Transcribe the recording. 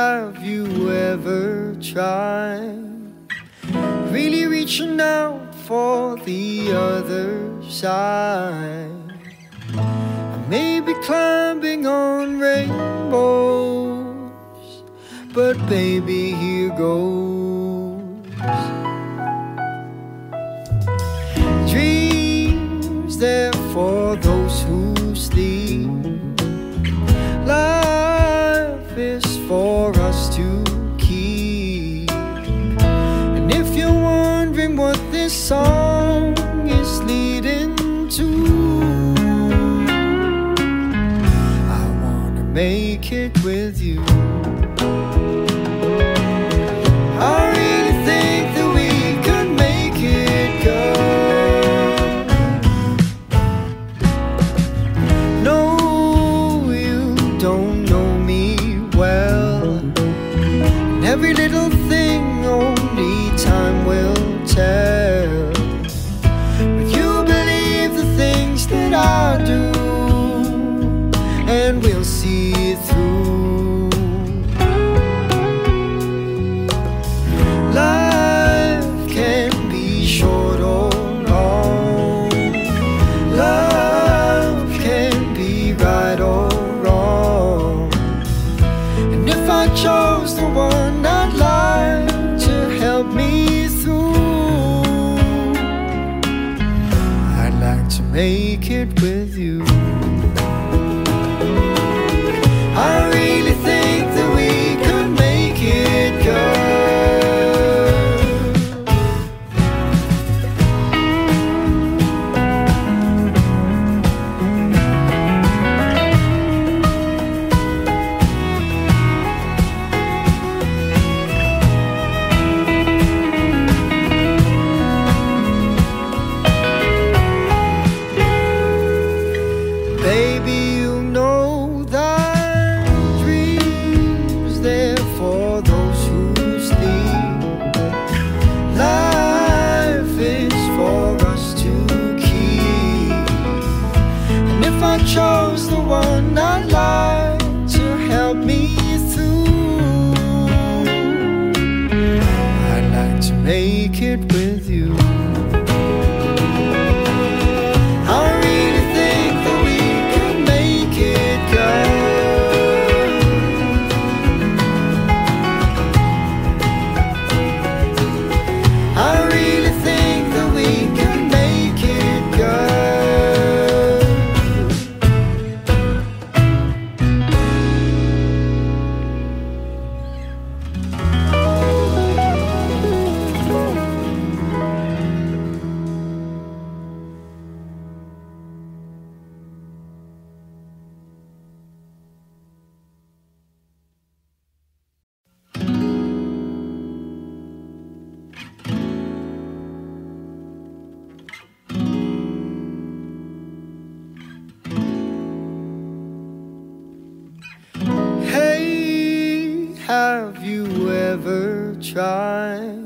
have you ever tried really reaching out for the other side? I may be climbing on rainbows, but baby, here goes. Dreams, they're for those who sleep. Life is for us to keep. And if you're wondering what this song is leading to, I wanna make it with you. I really think that we could make it, girl. No, you don't know me well, and every little thing only time will tell. But you believe the things that I do, and we'll see it through. Life can be short or long. Love can be right or wrong. And if I chose the one I'd like to help me through, I'd like to make it with you. I really think that we could make it, girl. Baby, you know that dreams, they're for those who sleep. Life is for us to keep. And if I chose the one I'd like to help me through, I'd like to make it with you. I really think that we could make it, girl. I really think that we can make it, girl. Hey, have you ever tried